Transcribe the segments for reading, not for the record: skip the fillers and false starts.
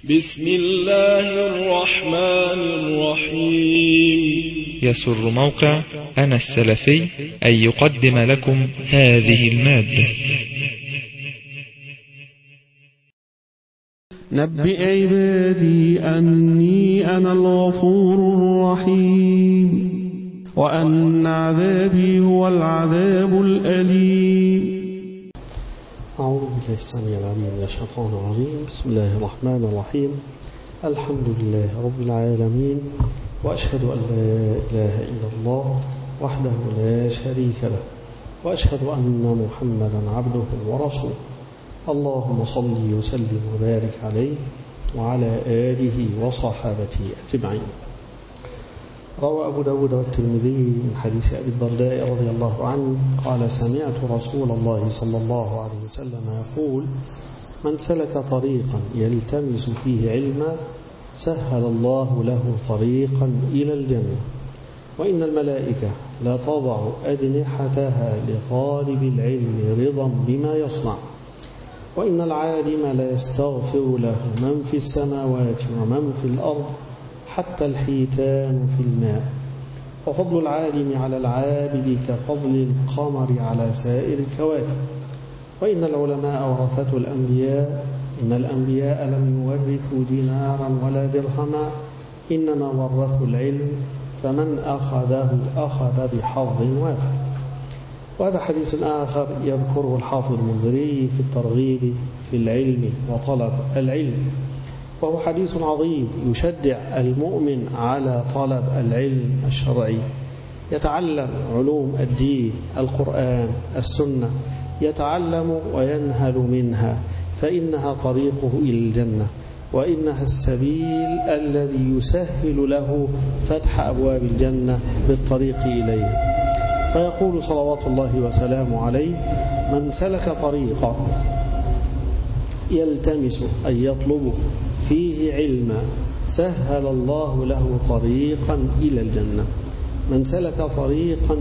بسم الله الرحمن الرحيم. يسر موقع أنا السلفي أن يقدم لكم هذه المادة. نبئ عبادي أني أنا الغفور الرحيم وأن عذابي هو العذاب الأليم. أعوذ بالله السميع العليم من الشيطان الرجيم. بسم الله الرحمن الرحيم. الحمد لله رب العالمين، وأشهد أن لا إله إلا الله وحده لا شريك له، وأشهد أن محمدا عبده ورسوله. اللهم صل وسلم وبارك عليه وعلى آله وصحابته أجمعين. روى أبو داود والترمذي من حديث أبي الدرداء رضي الله عنه قال: سمعت رسول الله صلى الله عليه وسلم يقول: من سلك طريقا يلتمس فيه علما سهل الله له طريقا إلى الجنة، وإن الملائكة لا تضع أجنحتها لطالب العلم رضا بما يصنع، وإن العالم لا يستغفر له من في السماوات ومن في الأرض حتى الحيتان في الماء، وفضل العالم على العابد كفضل القمر على سائر الكواكب، وإن العلماء ورثة الأنبياء، إن الأنبياء لم يورثوا دينارا ولا درهما، إنما ورثوا العلم، فمن أخذه أخذ بحظ وافر. وهذا حديث آخر يذكره الحافظ المنذري في الترغيب في العلم وطلب العلم، وهو حديث عظيم يشجع المؤمن على طلب العلم الشرعي، يتعلم علوم الدين، القرآن، السنة، يتعلم وينهل منها، فإنها طريقه إلى الجنة، وإنها السبيل الذي يسهل له فتح أبواب الجنة بالطريق إليه. فيقول صلوات الله وسلامه عليه: من سلك طريقا يلتمس أي يطلب فيه علما سهل الله له طريقا إلى الجنة. من سلك طريقا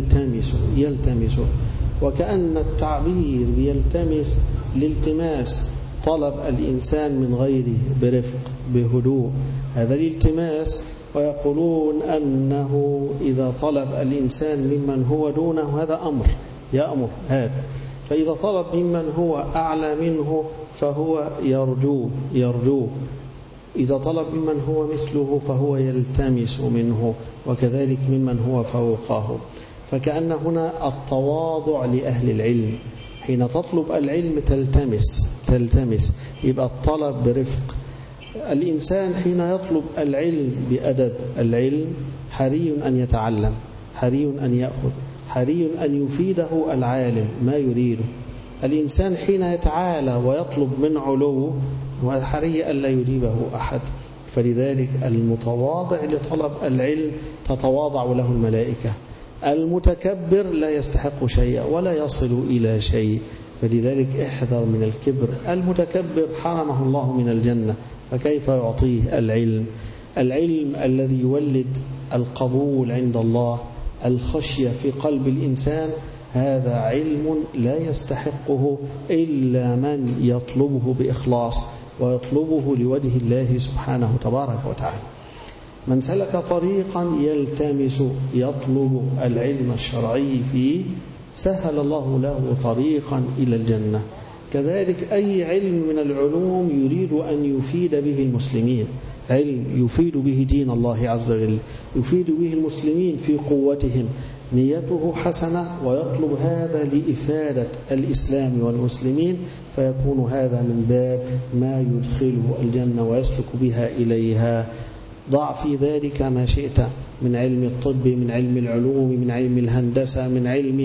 يلتمس، وكأن التعبير يلتمس لالتماس، طلب الإنسان من غيره برفق بهدوء، هذا الالتماس. ويقولون أنه إذا طلب الإنسان ممن هو دونه هذا أمر يأمر هذا، فإذا طلب ممن هو أعلى منه فهو يرجوه، إذا طلب ممن هو مثله فهو يلتمس منه، وكذلك ممن هو فوقه. فكأن هنا التواضع لأهل العلم، حين تطلب العلم تلتمس، يبقى الطلب برفق. الإنسان حين يطلب العلم بأدب، العلم حري أن يتعلم، حري أن يأخذ، حري أن يفيده العالم ما يريده. الإنسان حين يتعالى ويطلب من علو وحري أن لا يجيبه أحد. فلذلك المتواضع لطلب العلم تتواضع له الملائكة، المتكبر لا يستحق شيئا ولا يصل إلى شيء. فلذلك احذر من الكبر. المتكبر حرمه الله من الجنة، فكيف يعطيه العلم الذي يولد القبول عند الله، الخشية في قلب الإنسان، هذا علم لا يستحقه إلا من يطلبه بإخلاص ويطلبه لوجه الله سبحانه تبارك وتعالى. من سلك طريقا يلتمس يطلب العلم الشرعي فيه سهل الله له طريقا إلى الجنة. كذلك أي علم من العلوم يريد أن يفيد به المسلمين، علم يفيد به دين الله عز وجل، يفيد به المسلمين في قوتهم، نيته حسنة ويطلب هذا لإفادة الإسلام والمسلمين، فيكون هذا من باب ما يدخله الجنة ويسلك بها إليها. ضع في ذلك ما شئت من علم الطب، من علم العلوم، من علم الهندسة، من علم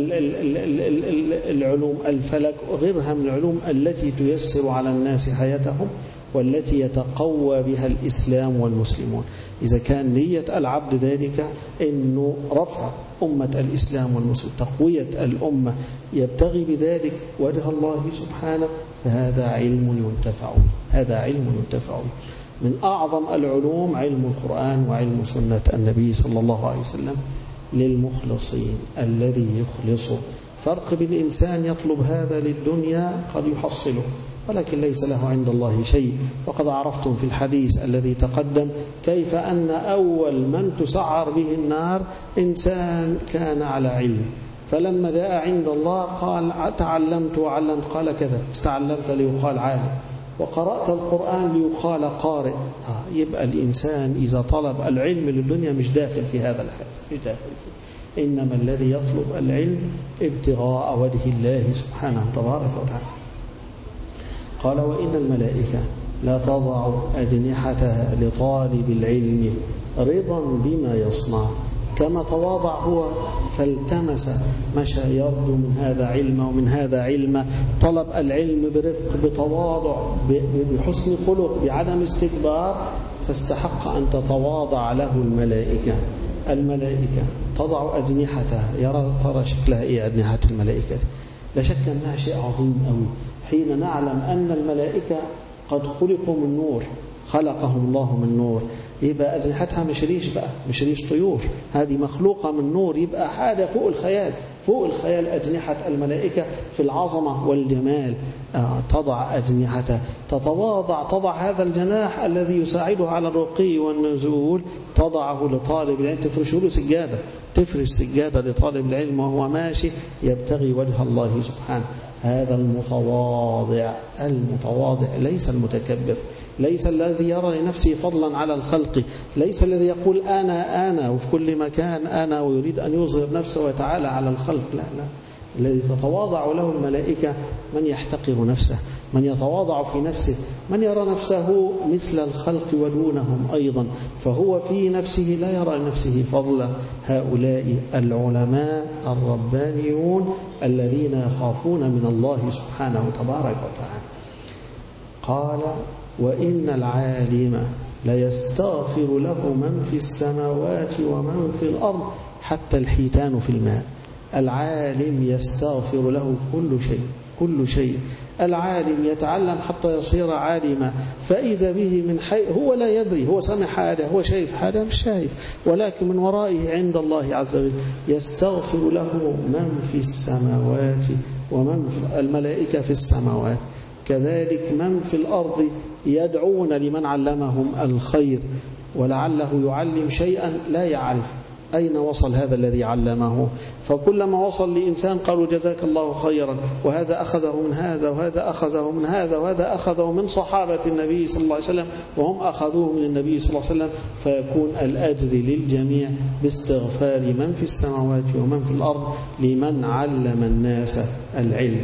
العلوم الفلك وغيرها من العلوم التي تيسر على الناس حياتهم والتي يتقوى بها الإسلام والمسلمون. إذا كان نية العبد ذلك إنه رفع أمة الإسلام والمسلمين، تقوية الأمة، يبتغي بذلك وجه الله سبحانه، فهذا علم ينتفع به، هذا علم ينتفع به. من أعظم العلوم علم القرآن وعلم سنة النبي صلى الله عليه وسلم للمخلصين، الذي يخلصه. فرق بالإنسان يطلب هذا للدنيا قد يحصله، ولكن ليس له عند الله شيء. وقد عرفتم في الحديث الذي تقدم كيف أن أول من تسعر به النار إنسان كان على علم، فلما جاء عند الله قال تعلمت وعلمت، قال كذا، تعلمت ليقال عالم، وقرأت القرآن ليقال قارئ. يبقى الإنسان إذا طلب العلم للدنيا مش داخل في هذا الحديث، مش داخل فيه، إنما الذي يطلب العلم ابتغاء وجه الله سبحانه تبارك وتعالى. قال وإن الملائكة لا تضع أجنحتها لطالب العلم رضا بما يصنع، كما تواضع هو فالتمس، مشى يرجو من هذا علم ومن هذا علم، طلب العلم برفق بتواضع بحسن خلق بعدم استكبار، فاستحق أن تتواضع له الملائكة. الملائكة تضع أجنحتها، ترى شكلها إيه أجنحة الملائكة؟ لا شك أنها شيء عظيم أوي حين نعلم أن الملائكة قد خلقوا من نور، خلقهم الله من نور، يبقى أجنحتها مش ريش بقى، مش ريش طيور، هذه مخلوقة من نور، يبقى حاجة فوق الخيال، فوق الخيال أجنحة الملائكة في العظمة والجمال. تضع أجنحتها، تتواضع، تضع هذا الجناح الذي يساعده على الرقي والنزول، تضعه لطالب العلم، تفرش له سجادة، تفرش سجادة لطالب العلم وهو ماشي يبتغي وجه الله سبحانه. هذا المتواضع، المتواضع ليس المتكبر، ليس الذي يرى لنفسه فضلا على الخلق، ليس الذي يقول أنا وفي كل مكان أنا ويريد أن يظهر نفسه وتعالى على الخلق، لا لا، الذي تتواضع له الملائكة من يحتقر نفسه، من يتواضع في نفسه، من يرى نفسه مثل الخلق ودونهم أيضا، فهو في نفسه لا يرى لنفسه فضلا. هؤلاء العلماء الربانيون الذين يخافون من الله سبحانه تبارك وتعالى. قال وإن العالم ليستغفر له من في السماوات ومن في الأرض حتى الحيتان في الماء. العالم يستغفر له كل شيء، كل شيء. العالم يتعلم حتى يصير عالما، فإذا به من حي هو لا يدري، هو سمع حاجة، هو شايف حاجة، مش شايف، ولكن من ورائه عند الله عز وجل. يستغفر له من في السماوات ومن في الملائكة في السماوات، كذلك من في الأرض يدعون لمن علمهم الخير، ولعله يعلم شيئا لا يعرف أين وصل هذا الذي علمه، فكلما وصل لإنسان قالوا جزاك الله خيرا، وهذا أخذه من هذا، وهذا أخذه من هذا، وهذا أخذه من صحابة النبي صلى الله عليه وسلم، وهم أخذوه من النبي صلى الله عليه وسلم، فيكون الأجر للجميع باستغفار من في السماوات ومن في الأرض لمن علم الناس العلم.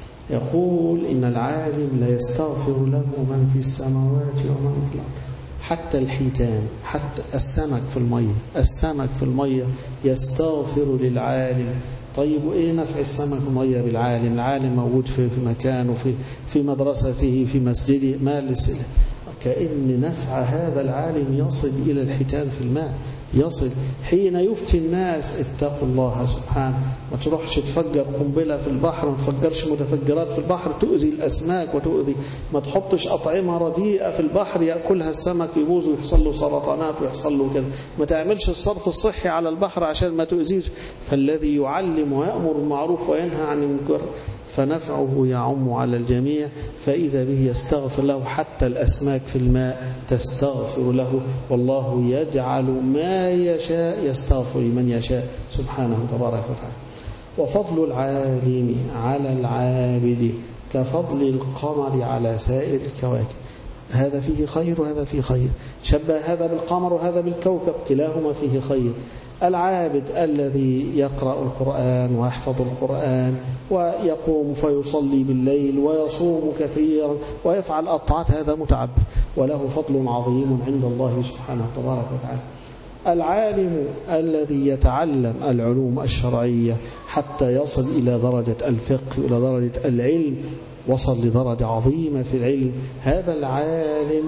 يقول إن العالم لا يستغفر له من في السماوات ومن في الأرض حتى الحيتان، حتى السمك في المية، السمك في المية يستغفر للعالم. طيب وإيه نفع السمك في المية بالعالم؟ العالم موجود في مكانه، في مدرسته، في مسجده، ما لسه، كأن نفع هذا العالم يصل إلى الحيتان في الماء، يصل حين يفتي الناس اتقوا الله سبحانه. ما تروحش تفجر قنبلة في البحر، ما تفجرش متفجرات في البحر تؤذي الأسماك وتؤذي، ما تحطش أطعمة رديئة في البحر يأكلها السمك يبوظ ويحصل له سرطانات ويحصل له كذا، ما تعملش الصرف الصحي على البحر عشان ما تؤذيش. فالذي يعلم ويأمر بالمعروف وينهى عن المنكر فنفعه يعم على الجميع، فإذا به يستغفر له، حتى الأسماك في الماء تستغفر له، والله يجعل ما يشاء يستغفر من يشاء سبحانه تبارك وتعالى. وفضل العالم على العابد كفضل القمر على سائر الكواكب، هذا فيه خير وهذا فيه خير، شبه هذا بالقمر وهذا بالكوكب، كلاهما فيه خير. العابد الذي يقرأ القرآن ويحفظ القرآن ويقوم فيصلي بالليل ويصوم كثيرا ويفعل الطاعات، هذا متعبد وله فضل عظيم عند الله سبحانه تبارك وتعالى. العالم الذي يتعلم العلوم الشرعية حتى يصل إلى درجة الفقه وإلى درجة العلم، وصل لدرجة عظيمة في العلم، هذا العالم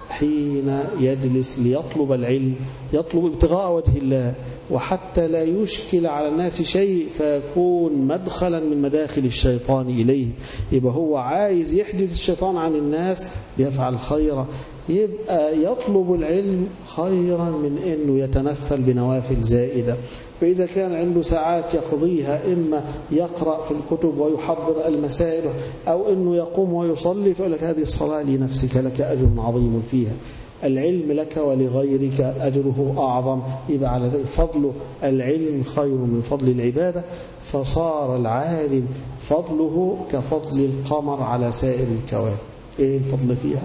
حين يجلس ليطلب العلم يطلب ابتغاء وجه الله، وحتى لا يشكل على الناس شيء فيكون مدخلا من مداخل الشيطان إليه، يبقى هو عايز يحجز الشيطان عن الناس، بيفعل خيرا. يبقى يطلب العلم خيرا من أنه يتنفل بنوافل زائدة. فإذا كان عنده ساعات يقضيها إما يقرأ في الكتب ويحضر المسائل أو أنه يقوم ويصلي، فيقول لك هذه الصلاة لنفسك لك أجر عظيم فيها، العلم لك ولغيرك أجره أعظم. يبقى على ذلك فضل العلم خير من فضل العبادة، فصار العالم فضله كفضل القمر على سائر الكواكب. إيه الفضل فيها؟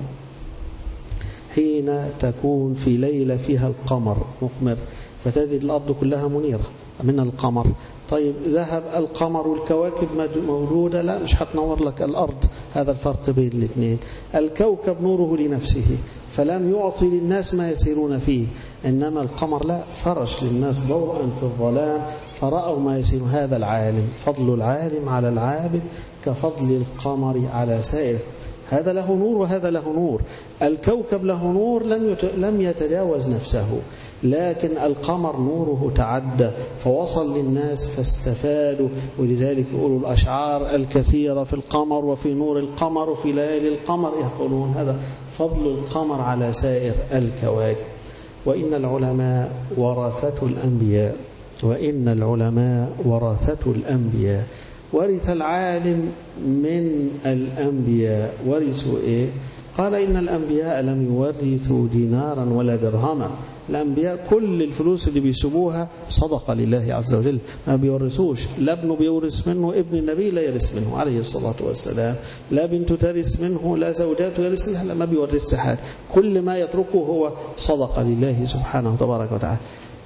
حين تكون في ليلة فيها القمر مقمر فتجد الأرض كلها منيرة من القمر. طيب ذهب القمر والكواكب موجودة، لا مش هتنور لك الأرض. هذا الفرق بين الاثنين. الكوكب نوره لنفسه فلم يعطي للناس ما يسيرون فيه، إنما القمر لا، فرش للناس ضوءا في الظلام فرأوا ما يسيرون. هذا العالم، فضل العالم على العابد كفضل القمر على سائر. هذا له نور وهذا له نور. الكوكب له نور لم يتجاوز نفسه، لكن القمر نوره تعدى فوصل للناس فاستفادوا. ولذلك يقولوا الأشعار الكثيرة في القمر وفي نور القمر وفي ليالي القمر، يقولون هذا فضل القمر على سائر الكواكب. وإن العلماء ورثة الأنبياء، وإن العلماء ورثة الأنبياء. ورث العالم من الأنبياء. ورثوا إيه؟ قال إن الأنبياء لم يورثوا دينارا ولا درهما. الأنبياء كل الفلوس اللي بيسبوها صدقة لله عز وجل، ما بيورثوش. لا ابنه بيورث منه، ابن النبي لا يرث منه عليه الصلاة والسلام، لا بنته ترث منه، لا زوجاته يرث منها، لا ما بيورث حاجة. كل ما يتركه هو صدقة لله سبحانه تبارك وتعالى.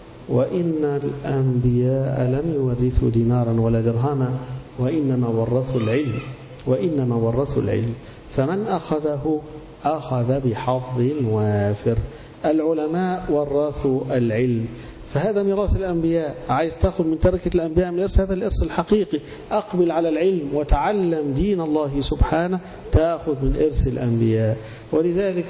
وإن الأنبياء لم يورثوا دينارا ولا درهما وإنما ورثوا العلم، وإنما ورثوا العلم، فمن أخذه أخذ بحظ وافر. العلماء ورثوا العلم، فهذا ميراث الأنبياء. عايز تأخذ من تركة الأنبياء من الإرث، هذا الإرث الحقيقي. أقبل على العلم وتعلم دين الله سبحانه، تأخذ من إرث الأنبياء. ولذلك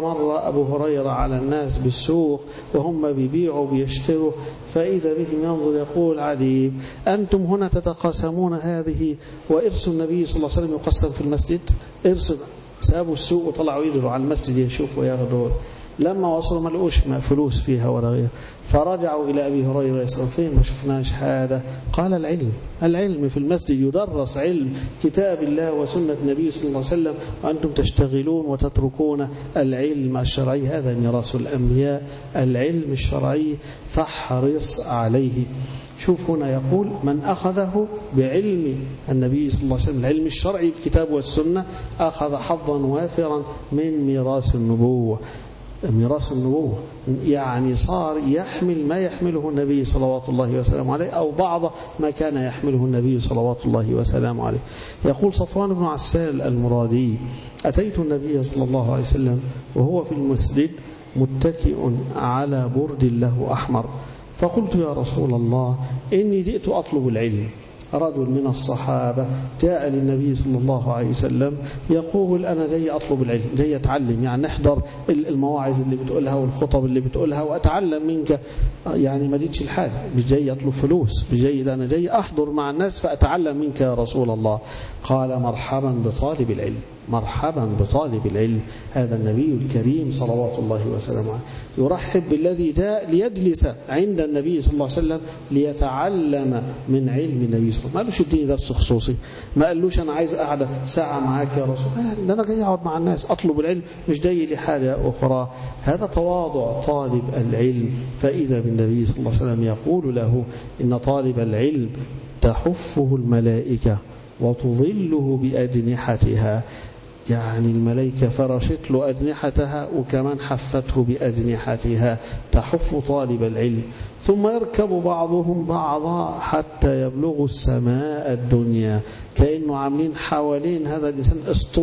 مر أبو هريرة على الناس بالسوق وهم بيبيعوا بيشتروا، فإذا بهم ينظر يقول عجيب، أنتم هنا تتقاسمون هذه وإرث النبي صلى الله عليه وسلم يقسم في المسجد. إرث سابوا السوق وطلعوا يدروا على المسجد يشوفوا ياخذوا. لما وصلوا ما لقوش فلوس فيها ولا غير، فرجعوا إلى أبي هريرة يسألون فين ما شفناش هذا. قال العلم في المسجد يدرس علم كتاب الله وسنة النبي صلى الله عليه وسلم، وأنتم تشتغلون وتتركون العلم الشرعي. هذا ميراث الأنبياء، العلم الشرعي، فاحرص عليه. شوف هنا يقول من أخذه بعلم النبي صلى الله عليه وسلم، العلم الشرعي بالكتاب والسنة، أخذ حظا وافرا من ميراث النبوة. ميراث النبوة يعني صار يحمل ما يحمله النبي صلوات الله وسلامه عليه، أو بعض ما كان يحمله النبي صلوات الله وسلامه عليه. يقول صفوان بن عسال المرادي: أتيت النبي صلى الله عليه وسلم وهو في المسجد متكئ على برد له أحمر، فقلت يا رسول الله إني جئت أطلب العلم. رجل من الصحابة جاء للنبي صلى الله عليه وسلم يقول أنا جاي أطلب العلم، جاي أتعلم، يعني نحضر المواعظ اللي بتقولها والخطب اللي بتقولها وأتعلم منك، يعني ما جيتش الحاجة، مش جاي أطلب فلوس، مش جاي، أنا جاي أحضر مع الناس فأتعلم منك يا رسول الله. قال مرحبا بطالب العلم، مرحبا بطالب العلم. هذا النبي الكريم صلوات الله وسلامه عليه يرحب بالذي جاء ليجلس عند النبي صلى الله عليه وسلم ليتعلم من علم النبي صلى الله عليه وسلم. ما قالوش اديني درس خصوصي، ما قالوش أنا عايز قاعدة ساعة معاك يا رسول الله، أنا جاي أقعد مع الناس أطلب العلم، مش جاي لحاجة أخرى. هذا تواضع طالب العلم. فإذا بالنبي صلى الله عليه وسلم يقول له إن طالب العلم تحفه الملائكة وتظله بأجنحتها، يعني الملائكة فرشت له أجنحتها وكمان حفته بأجنحتها، تحف طالب العلم. ثم يركب بعضهم بعضا حتى يبلغوا السماء الدنيا، كأنه عاملين حوالين هذا الإنسان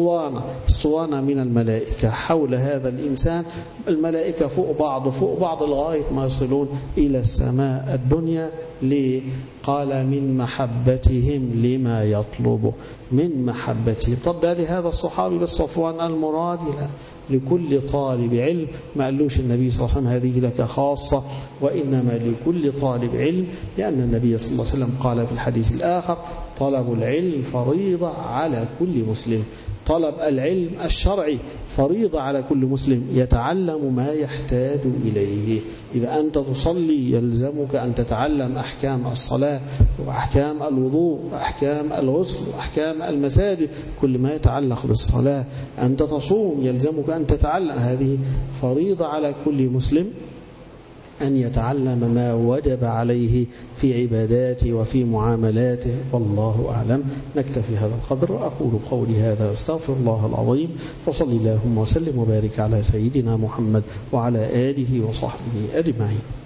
اسطوانة من الملائكة حول هذا الإنسان، الملائكة فوق بعض لغاية ما يصلون إلى السماء الدنيا. ليه؟ قال من محبتهم لما يطلبه، من محبتهم. طب ده لهذا الصحابي بالصفوان المراد؟ لا، لكل طالب علم. ما قالوش النبي صلى الله عليه وسلم هذه لك خاصة، وإنما لكل طالب علم، لأن النبي صلى الله عليه وسلم قال في الحديث الآخر طلب العلم فريضة على كل مسلم. طلب العلم الشرعي فريضة على كل مسلم يتعلم ما يحتاج إليه. إذا أنت تصلي يلزمك أن تتعلم أحكام الصلاة وأحكام الوضوء وأحكام الغسل وأحكام المساجد، كل ما يتعلق بالصلاة. أنت تصوم يلزمك أن تتعلم، هذه فريضة على كل مسلم أن يتعلم ما وجب عليه في عباداته وفي معاملاته. والله أعلم. نكتفي هذا القدر. أقول قولي هذا أستغفر الله العظيم، وصل اللهم وسلم وبارك على سيدنا محمد وعلى آله وصحبه أجمعين.